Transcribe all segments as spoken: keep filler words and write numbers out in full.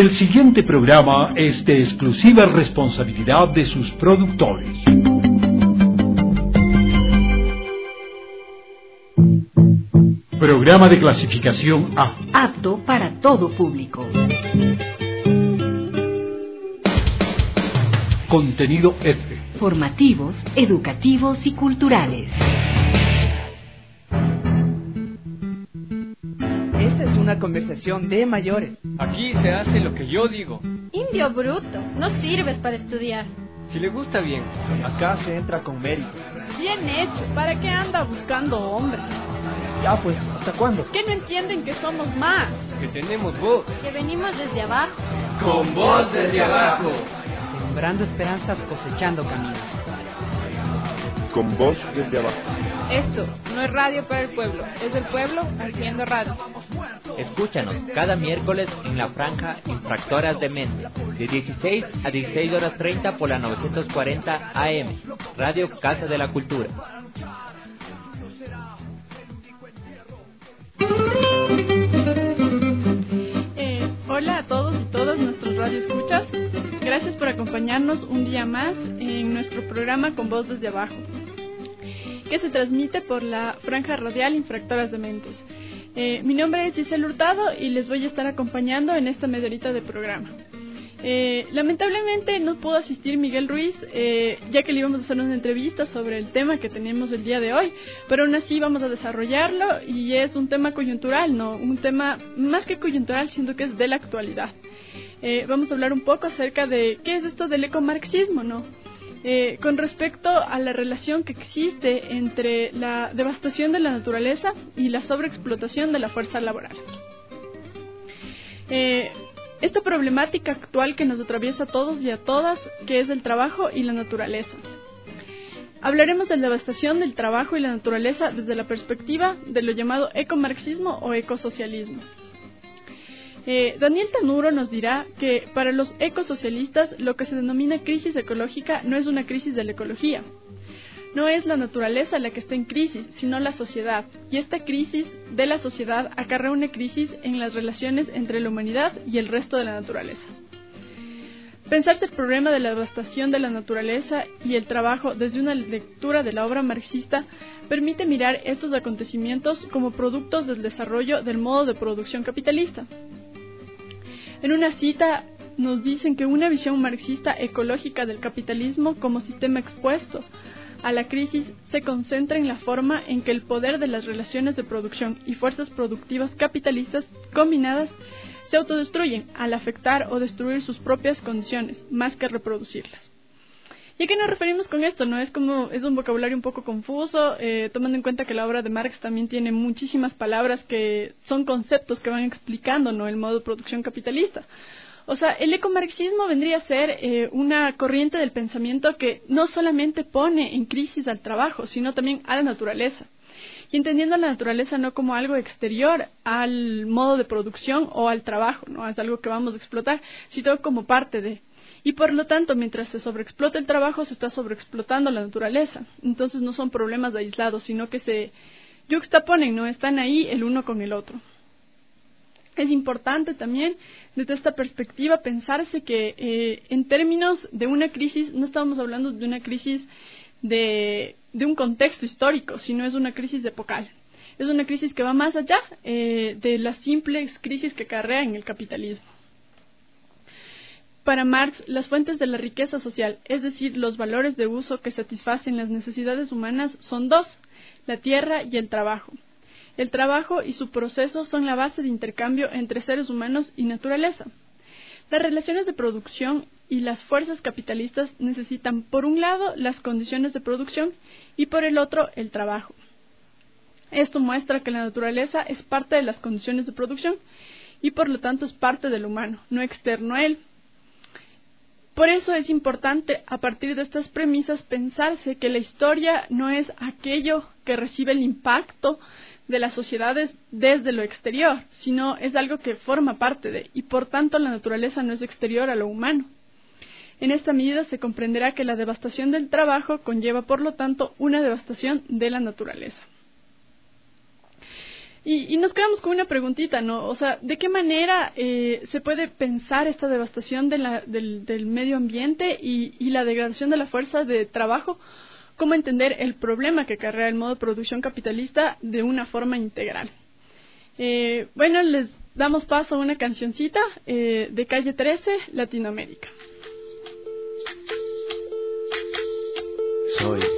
El siguiente programa es de exclusiva responsabilidad de sus productores. Programa de clasificación A. Apto para todo público. Contenido F. Formativos, educativos y culturales. Esta es una conversación de mayores. Aquí se hace lo que yo digo. Indio bruto, no sirves para estudiar. Si le gusta bien. Acá se entra con mérito. Bien hecho, ¿para qué anda buscando hombres? Ya pues, ¿hasta cuándo? ¿Qué no entienden que somos más? Que tenemos voz. Que venimos desde abajo. Con voz desde abajo. Sembrando esperanzas, cosechando caminos. Con voz desde abajo. Esto no es radio para el pueblo, es el pueblo haciendo radio. Escúchanos cada miércoles en la franja Infractoras de Mente, de dieciséis a dieciséis horas treinta por la novecientos cuarenta A M, Radio Casa de la Cultura. Eh, hola a todos y todas nuestros radioescuchas. Gracias por acompañarnos un día más en nuestro programa Con Voz desde Abajo, que se transmite por la franja radial Infractoras de Mentes. Eh, mi nombre es Giselle Hurtado y les voy a estar acompañando en esta media horita de programa. Eh, lamentablemente no pudo asistir Miguel Ruiz, eh, ya que le íbamos a hacer una entrevista sobre el tema que tenemos el día de hoy, pero aún así vamos a desarrollarlo y es un tema coyuntural, no, un tema más que coyuntural, siendo que es de la actualidad. Eh, vamos a hablar un poco acerca de qué es esto del ecomarxismo, ¿no? Eh, con respecto a la relación que existe entre la devastación de la naturaleza y la sobreexplotación de la fuerza laboral. Eh, esta problemática actual que nos atraviesa a todos y a todas, que es el trabajo y la naturaleza. Hablaremos de la devastación del trabajo y la naturaleza desde la perspectiva de lo llamado ecomarxismo o ecosocialismo. Eh, Daniel Tanuro nos dirá que para los ecosocialistas lo que se denomina crisis ecológica no es una crisis de la ecología. No es la naturaleza la que está en crisis, sino la sociedad. Y esta crisis de la sociedad acarrea una crisis en las relaciones entre la humanidad y el resto de la naturaleza. Pensarse el problema de la devastación de la naturaleza y el trabajo desde una lectura de la obra marxista permite mirar estos acontecimientos como productos del desarrollo del modo de producción capitalista. En una cita nos dicen que una visión marxista ecológica del capitalismo como sistema expuesto a la crisis se concentra en la forma en que el poder de las relaciones de producción y fuerzas productivas capitalistas combinadas se autodestruyen al afectar o destruir sus propias condiciones, más que reproducirlas. ¿Y a qué nos referimos con esto? ¿No? Es como, es un vocabulario un poco confuso, eh, tomando en cuenta que la obra de Marx también tiene muchísimas palabras que son conceptos que van explicando, ¿no?, el modo de producción capitalista. O sea, el ecomarxismo vendría a ser eh, una corriente del pensamiento que no solamente pone en crisis al trabajo, sino también a la naturaleza. Y entendiendo a la naturaleza no como algo exterior al modo de producción o al trabajo, no es algo que vamos a explotar, sino como parte de. Y por lo tanto, mientras se sobreexplota el trabajo, se está sobreexplotando la naturaleza. Entonces no son problemas aislados, sino que se yuxtaponen, no están ahí el uno con el otro. Es importante también, desde esta perspectiva, pensarse que eh, en términos de una crisis, no estamos hablando de una crisis de, de un contexto histórico, sino es una crisis epocal. Es una crisis que va más allá eh, de las simples crisis que acarrea en el capitalismo. Para Marx, las fuentes de la riqueza social, es decir, los valores de uso que satisfacen las necesidades humanas, son dos: la tierra y el trabajo. El trabajo y su proceso son la base de intercambio entre seres humanos y naturaleza. Las relaciones de producción y las fuerzas capitalistas necesitan, por un lado, las condiciones de producción y, por el otro, el trabajo. Esto muestra que la naturaleza es parte de las condiciones de producción y, por lo tanto, es parte del humano, no externo a él. Por eso es importante, a partir de estas premisas, pensarse que la historia no es aquello que recibe el impacto de las sociedades desde lo exterior, sino es algo que forma parte de, y por tanto la naturaleza no es exterior a lo humano. En esta medida se comprenderá que la devastación del trabajo conlleva, por lo tanto, una devastación de la naturaleza. Y, y nos quedamos con una preguntita, ¿no? O sea, ¿de qué manera eh, se puede pensar esta devastación de la, del, del medio ambiente y, y la degradación de la fuerza de trabajo? ¿Cómo entender el problema que acarrea el modo de producción capitalista de una forma integral? Eh, bueno, les damos paso a una cancioncita eh, de Calle trece, Latinoamérica. Soy,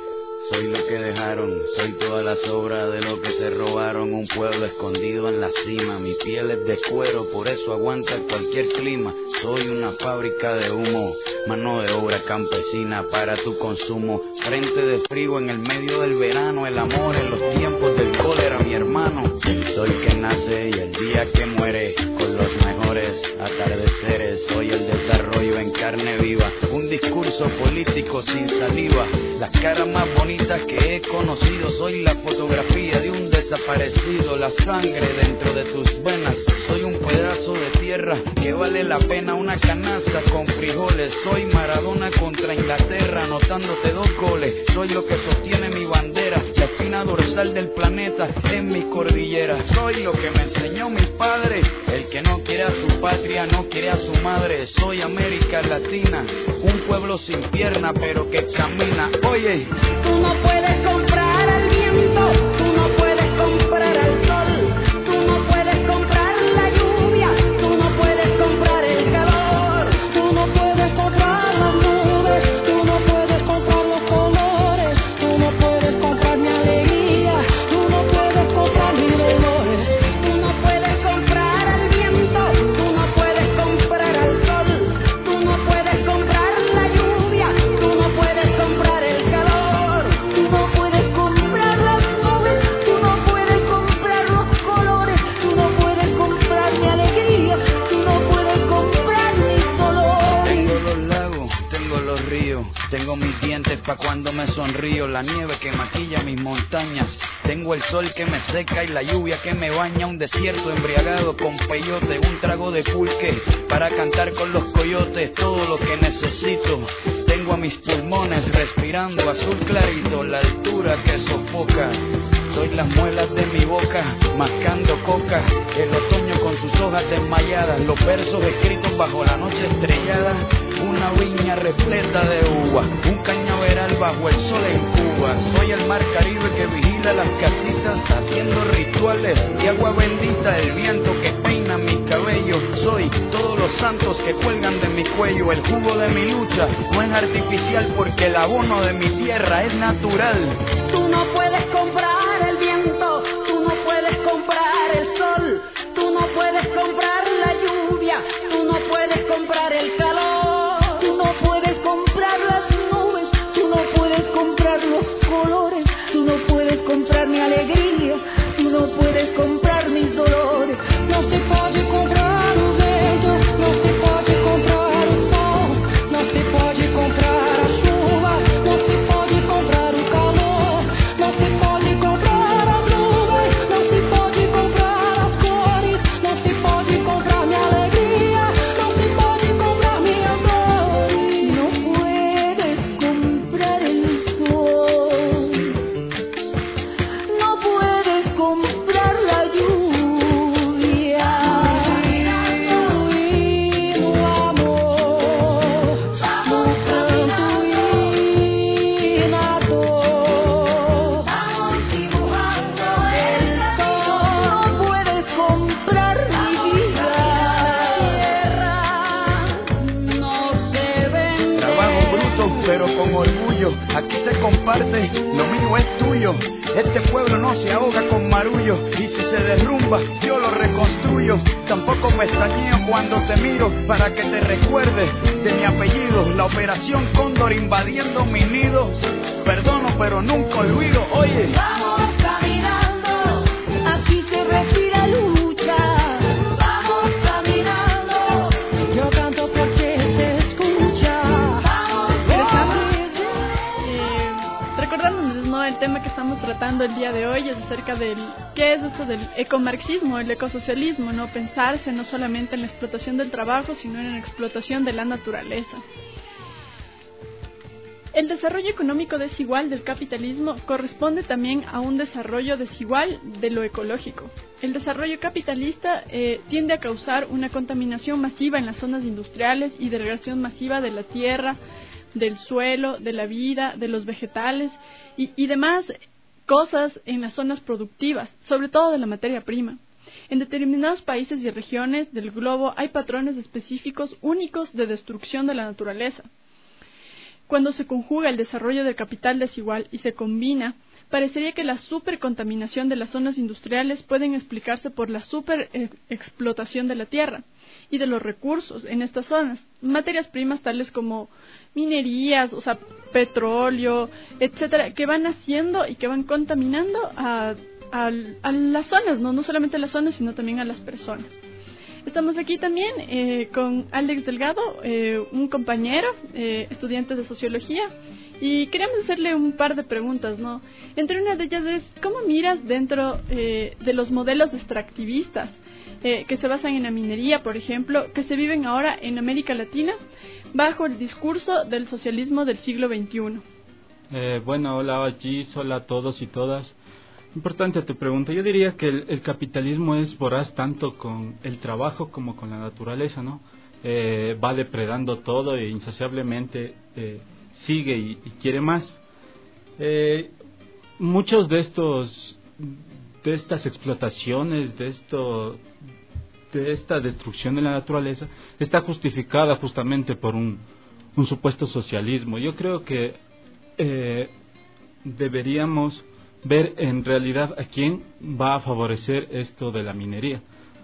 soy lo que dejaron, soy toda la sobra de lo que se robaron, un pueblo escondido en la cima, mi piel es de cuero, por eso aguanta cualquier clima, soy una fábrica de humo, mano de obra campesina para tu consumo, frente de frío en el medio del verano, el amor en los tiempos del cólera, mi hermano, soy que nace y el día que muere, con los mejores atardeceres, soy el desarrollo en carne viva, un discurso político sin saliva, las caras más bonitas que he conocido, soy la fotografía de un desaparecido, la sangre dentro de tus venas, soy un pedazo de tierra que vale la pena una canasta con frijoles, soy Maradona contra Inglaterra, anotándote dos goles, soy lo que sostiene mi bandera, la espina dorsal del planeta en mi cordillera, soy lo que me enseñó mi padre, el que no quiere a su patria, no quiere a su madre, soy América Latina, un pueblo sin pierna pero que camina, oye. Tú no puedes comprar al viento, tú no puedes comprar al sol, tú no puedes comprar la lluvia, tú no puedes comprar el calor, tú no puedes comprar las nubes, tú no puedes comprar los colores, tú no puedes comprar mi alegría, tú no puedes comprar mis dolores, tú no puedes comprar al viento, tú no puedes comprar al sol, tú no puedes comprar la lluvia, tú no puedes comprar el calor, tú no puedes comprar las nubes, tú no puedes comprar los colores, tú no puedes comprar mi alegría, tú no puedes comprar mis dolores. Tengo los lagos, tengo los ríos, tengo mis dientes pa' cuando me sonrío, la nieve que maquilla mis montañas, tengo el sol que me seca y la lluvia que me baña, un desierto embriagado con peyote, un trago de pulque para cantar con los coyotes, todo lo que necesito, tengo a mis pulmones respirando azul clarito, la altura que sofoca, soy las muelas de mi boca, mascando coca, el otoño con sus hojas desmayadas, los versos escritos bajo la noche estrellada, una viña repleta de uva, un cañaveral bajo el sol en Cuba, soy el mar Caribe que vigila las casitas, haciendo rituales de agua bendita, el viento que peina mis cabellos, soy todos los santos que cuelgan de mi cuello, el jugo de mi lucha no es artificial porque el abono de mi tierra es natural. Tú no puedes comprar el viento, tú no puedes comprar el sol, tú no puedes comprar la lluvia, tú no puedes comprar el calor, tú no puedes comprar las nubes, tú no puedes comprar los colores, tú no puedes comprar mi alegría, tú no puedes comprar mis dolores, no se puede comprar un vento, no se puede comprar el sol, no se puede comprar la chuva, no se puede comprar el calor, no se puede comprar las nubes, no se puede comprar las flores, no se puede comprar mi alegría, no se puede comprar mi amor, no puedes comprar el sol, no puedes comprar la lluvia, y tu amor, no santo y nato, vamos dibujando el sol, no puedes comprar mi vida, tierra, no se vende. Trabajo bruto pero con orgullo, aquí se comparte, lo mío es tuyo, este pueblo no se ahoga con marullo, y si se derrumba yo lo reconstruyo, tampoco me extrañeo cuando te miro para que te recuerdes de mi apellido, la operación Cóndor invadiendo mi nido, perdono pero nunca olvido, oye. Vamos caminando, aquí se respira lucha. Vamos caminando, yo canto porque se escucha. Vamos Eh, recordándonos, ¿no? El tema que estamos tratando el día de hoy es acerca del qué es esto del ecomarxismo, el ecosocialismo, no pensarse no solamente en la explotación del trabajo, sino en la explotación de la naturaleza. El desarrollo económico desigual del capitalismo corresponde también a un desarrollo desigual de lo ecológico. El desarrollo capitalista eh, tiende a causar una contaminación masiva en las zonas industriales y degradación masiva de la tierra, del suelo, de la vida, de los vegetales y, y demás cosas en las zonas productivas, sobre todo de la materia prima. En determinados países y regiones del globo hay patrones específicos únicos de destrucción de la naturaleza. Cuando se conjuga el desarrollo del capital desigual y se combina, parecería que la supercontaminación de las zonas industriales pueden explicarse por la superexplotación de la tierra y de los recursos en estas zonas, materias primas tales como minerías, o sea, petróleo, etcétera, que van haciendo y que van contaminando a, a, a las zonas, ¿no? no solamente a las zonas, sino también a las personas. Estamos aquí también eh, con Alex Delgado, eh, un compañero, eh, estudiante de sociología, y queríamos hacerle un par de preguntas, ¿no? Entre una de ellas es, ¿cómo miras dentro eh, de los modelos extractivistas eh, que se basan en la minería, por ejemplo, que se viven ahora en América Latina bajo el discurso del socialismo del siglo veintiuno? Eh, bueno, hola Gis, hola a todos y todas. Importante tu pregunta. Yo diría que el, el capitalismo es voraz tanto con el trabajo como con la naturaleza, ¿no? Eh, va depredando todo e insaciablemente eh, sigue y, y quiere más. Eh, muchos de estos, de estas explotaciones, de esto, de esta destrucción de la naturaleza, está justificada justamente por un, un supuesto socialismo. Yo creo que eh, deberíamos ver en realidad a quién va a favorecer esto de la minería,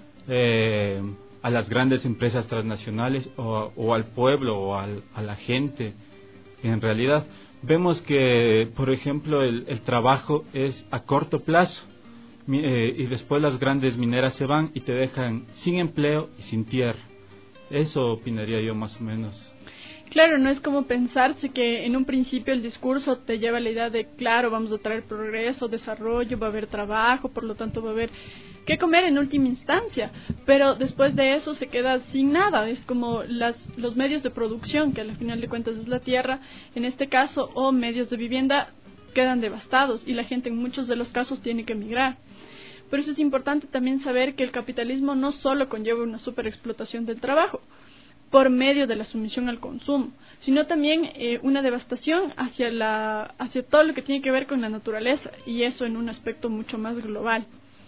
eh, a las grandes empresas transnacionales o, o al pueblo o al, a la gente. En realidad vemos que, por ejemplo, el, el trabajo es a corto plazo eh, y después las grandes mineras se van y te dejan sin empleo y sin tierra. Eso opinaría yo más o menos. Claro, no es como pensarse que en un principio el discurso te lleva a la idea de, claro, vamos a traer progreso, desarrollo, va a haber trabajo, por lo tanto va a haber qué comer en última instancia, pero después de eso se queda sin nada. Es como las, los medios de producción, que al final de cuentas es la tierra, en este caso, o medios de vivienda, quedan devastados y la gente en muchos de los casos tiene que emigrar. Por eso es importante también saber que el capitalismo no solo conlleva una superexplotación del trabajo, por medio de la sumisión al consumo, sino también eh, una devastación hacia la hacia todo lo que tiene que ver con la naturaleza, y eso en un aspecto mucho más global.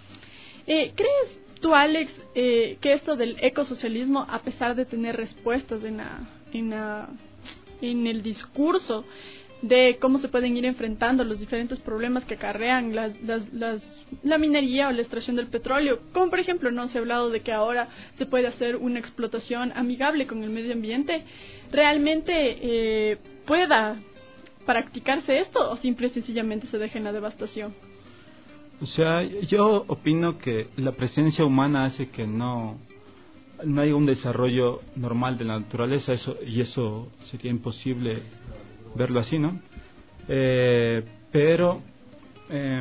Eh, ¿Crees tú, Alex, eh, que esto del ecosocialismo, a pesar de tener respuestas en, la, en, la, en el discurso de cómo se pueden ir enfrentando los diferentes problemas que acarrean las, las, las, la minería o la extracción del petróleo, como por ejemplo no se ha hablado de que ahora se puede hacer una explotación amigable con el medio ambiente, realmente eh, pueda practicarse esto o simple y sencillamente se deja en la devastación? O sea, yo opino que la presencia humana hace que no no haya un desarrollo normal de la naturaleza, eso y eso sería imposible verlo así, ¿no? Eh, pero eh,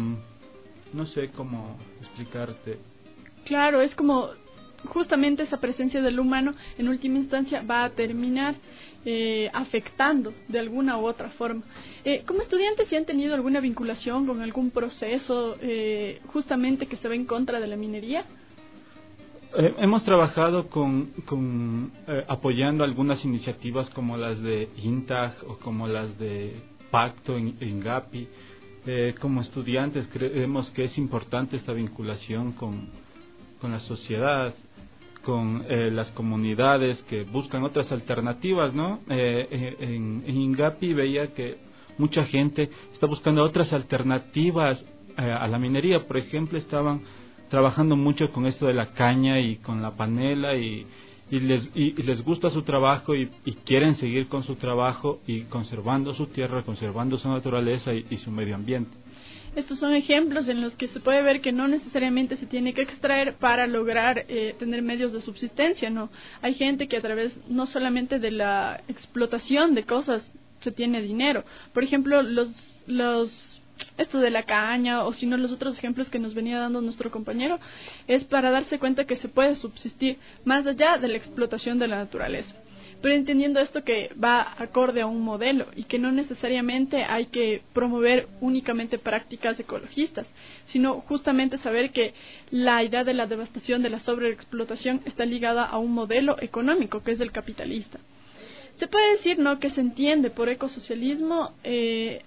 no sé cómo explicarte. Claro, es como justamente esa presencia del humano en última instancia va a terminar eh, afectando de alguna u otra forma. Eh, como estudiantes, ¿sí han tenido alguna vinculación con algún proceso eh, justamente que se va en contra de la minería? Eh, hemos trabajado con, con eh, apoyando algunas iniciativas como las de INTAG o como las de Pacto en, en GAPI. Eh, como estudiantes creemos que es importante esta vinculación con, con la sociedad, con eh, las comunidades que buscan otras alternativas, ¿no? Eh, en, en INGAPI veía que mucha gente está buscando otras alternativas eh, a la minería. Por ejemplo, estaban trabajando mucho con esto de la caña y con la panela y, y, les, y, y les gusta su trabajo y, y quieren seguir con su trabajo y conservando su tierra, conservando su naturaleza y, y su medio ambiente. Estos son ejemplos en los que se puede ver que no necesariamente se tiene que extraer para lograr eh, tener medios de subsistencia, ¿no? Hay gente que a través no solamente de la explotación de cosas se tiene dinero. Por ejemplo, los los esto de la caña, o si no los otros ejemplos que nos venía dando nuestro compañero, es para darse cuenta que se puede subsistir más allá de la explotación de la naturaleza. pero entendiendo esto que va acorde a un modelo y que no necesariamente hay que promover únicamente prácticas ecologistas, sino justamente saber que la idea de la devastación, de la sobreexplotación, está ligada a un modelo económico que es el capitalista. Se puede decir, ¿no?, que se entiende por ecosocialismo eh,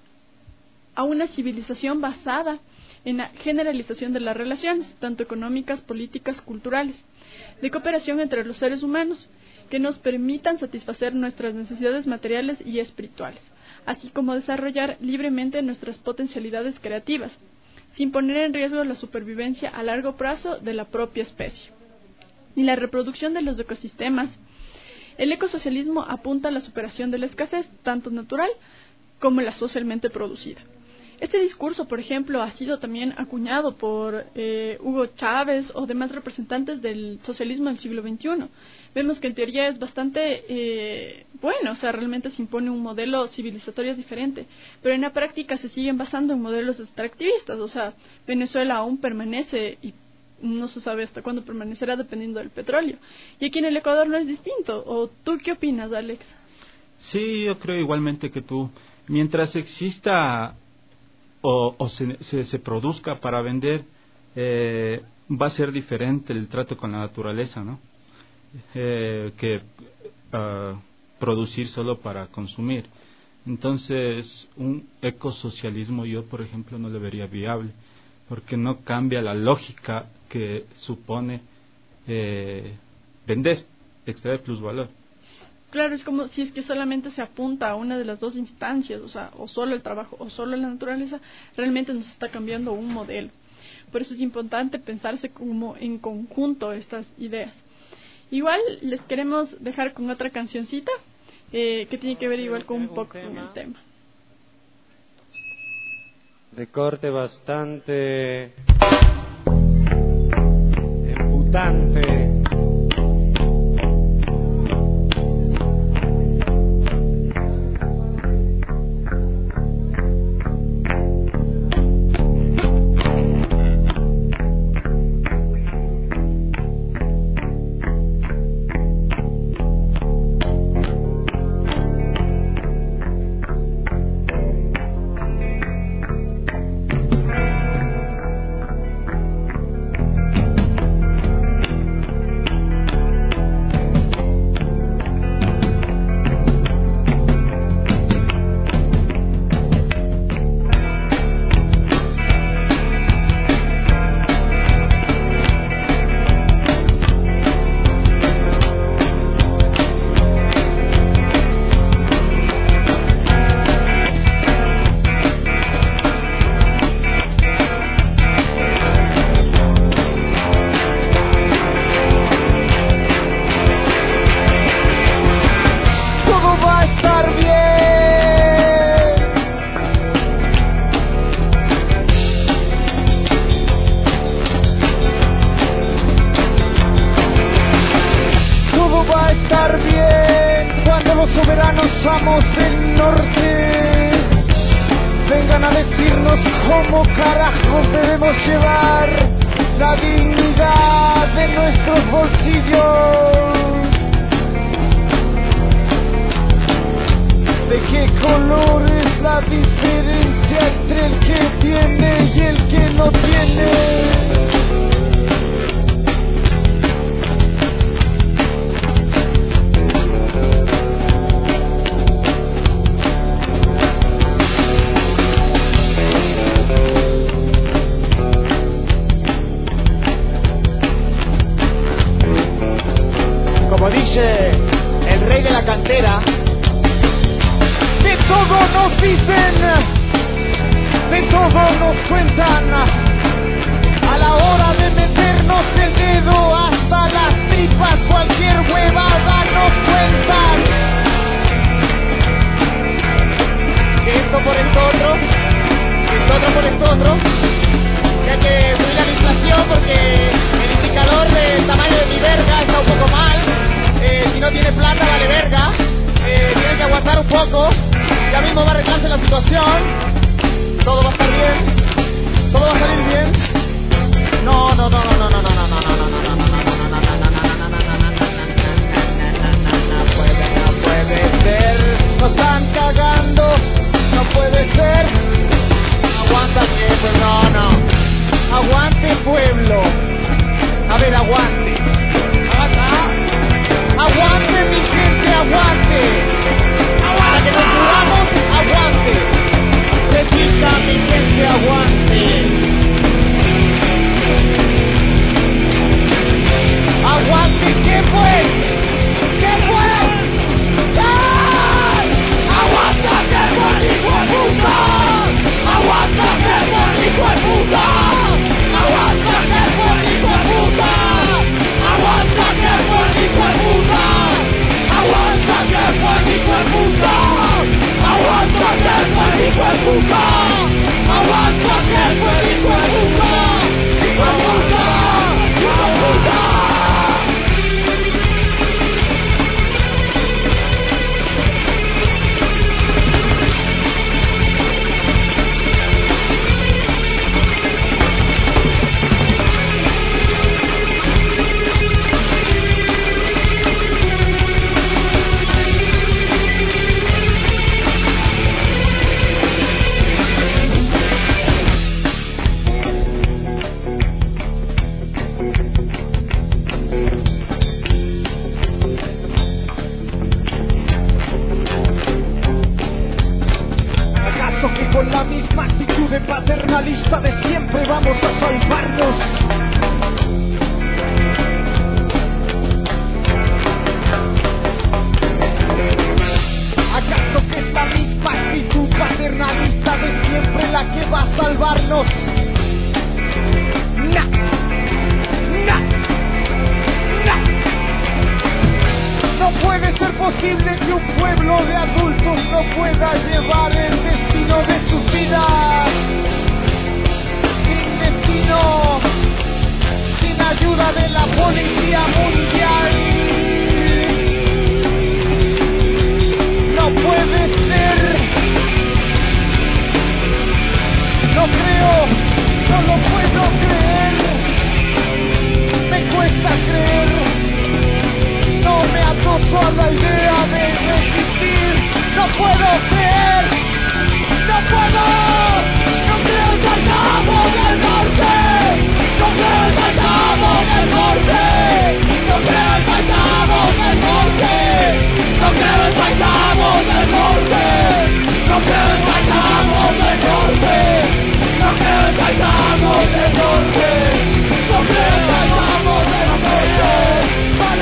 a una civilización basada en la generalización de las relaciones, tanto económicas, políticas, culturales, de cooperación entre los seres humanos, que nos permitan satisfacer nuestras necesidades materiales y espirituales, así como desarrollar libremente nuestras potencialidades creativas, sin poner en riesgo la supervivencia a largo plazo de la propia especie. Ni la reproducción de los ecosistemas. El ecosocialismo apunta a la superación de la escasez, tanto natural como la socialmente producida. Este discurso, por ejemplo, ha sido también acuñado por eh, Hugo Chávez o demás representantes del socialismo del siglo veintiuno. Vemos que en teoría es bastante eh, bueno, o sea, realmente se impone un modelo civilizatorio diferente, pero en la práctica se siguen basando en modelos extractivistas, o sea, Venezuela aún permanece y no se sabe hasta cuándo permanecerá dependiendo del petróleo. Y aquí en el Ecuador no es distinto. ¿O tú qué opinas, Alex? Sí, yo creo igualmente que tú. Mientras exista o, o se, se, se produzca para vender, eh, va a ser diferente el trato con la naturaleza, ¿no? Eh, que uh, producir solo para consumir. Entonces, un ecosocialismo yo, por ejemplo, no lo vería viable, porque no cambia la lógica que supone eh, vender, extraer plusvalor. Claro, es como si es que solamente se apunta a una de las dos instancias, o sea, o solo el trabajo o solo la naturaleza, realmente nos está cambiando un modelo. Por eso es importante pensarse como en conjunto estas ideas. Igual les queremos dejar con otra cancioncita eh, que tiene que ver igual con un poco con el tema. De corte bastante emputante. No, no, no, no, no, no, no, no, no, no, no, no, no, no. la lista de siempre, vamos a salvarnos. ¿Acaso que esta misma actitud paternalista de siempre la que va a salvarnos? ¡Nah! ¡Nah! ¡Nah! No puede ser posible que un pueblo de adultos no pueda llevar el destino de sus vidas. Sin destino, sin ayuda de la policía mundial. No puede ser. No creo, no lo puedo creer. Me cuesta creer. No me atoso a la idea de resistir. No puedo creer. No puedo. No creo en el cabo del norte. No creo en el cabo del norte. No creo en el cabo del norte. No creo en el cabo del norte. No creo en el cabo del norte. No creo en el cabo del norte. No creo en el cabo del norte.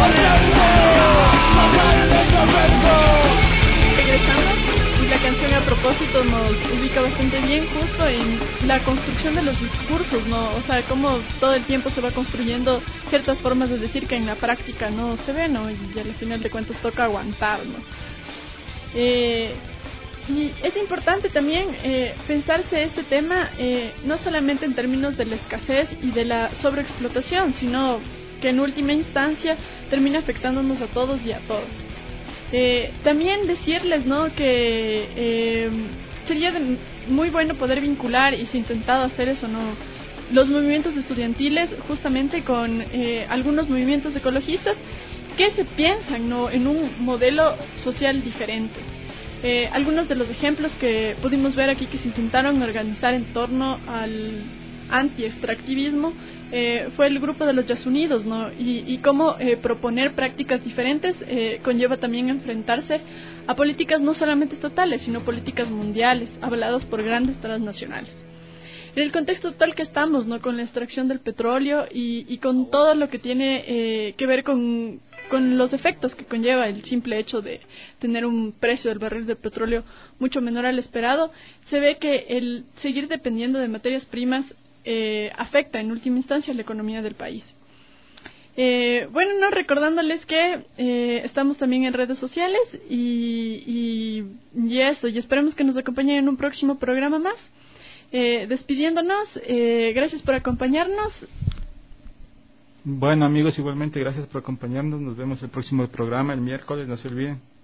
Regresamos, y la canción a propósito nos ubica bastante bien justo en la construcción de los discursos, ¿no? O sea, cómo todo el tiempo se va construyendo ciertas formas de decir que en la práctica no se ve, ¿no? Y al final de cuentas toca aguantar, ¿no? Eh, y es importante también eh, pensarse este tema eh, no solamente en términos de la escasez y de la sobreexplotación, sino que en última instancia termina afectándonos a todos y a todas. Eh, también decirles, ¿no?, que eh, sería de, muy bueno poder vincular, y se ha intentado hacer eso, ¿no?, los movimientos estudiantiles justamente con eh, algunos movimientos ecologistas que se piensan, ¿no?, en un modelo social diferente. Eh, algunos de los ejemplos que pudimos ver aquí que se intentaron organizar en torno al anti-extractivismo eh, fue el grupo de los Yasunidos, ¿no? Y, y cómo eh, proponer prácticas diferentes eh, conlleva también enfrentarse a políticas no solamente estatales, sino políticas mundiales, avaladas por grandes transnacionales. En el contexto actual que estamos, ¿no?, con la extracción del petróleo y, y con todo lo que tiene eh, que ver con, con los efectos que conlleva el simple hecho de tener un precio del barril de petróleo mucho menor al esperado, se ve que el seguir dependiendo de materias primas Eh, afecta en última instancia la economía del país. Eh, bueno, no, recordándoles que eh, estamos también en redes sociales y, y, y eso, y esperemos que nos acompañen en un próximo programa más. Eh, despidiéndonos, eh, gracias por acompañarnos. Bueno, amigos, igualmente gracias por acompañarnos. Nos vemos el próximo programa el miércoles, no se olviden.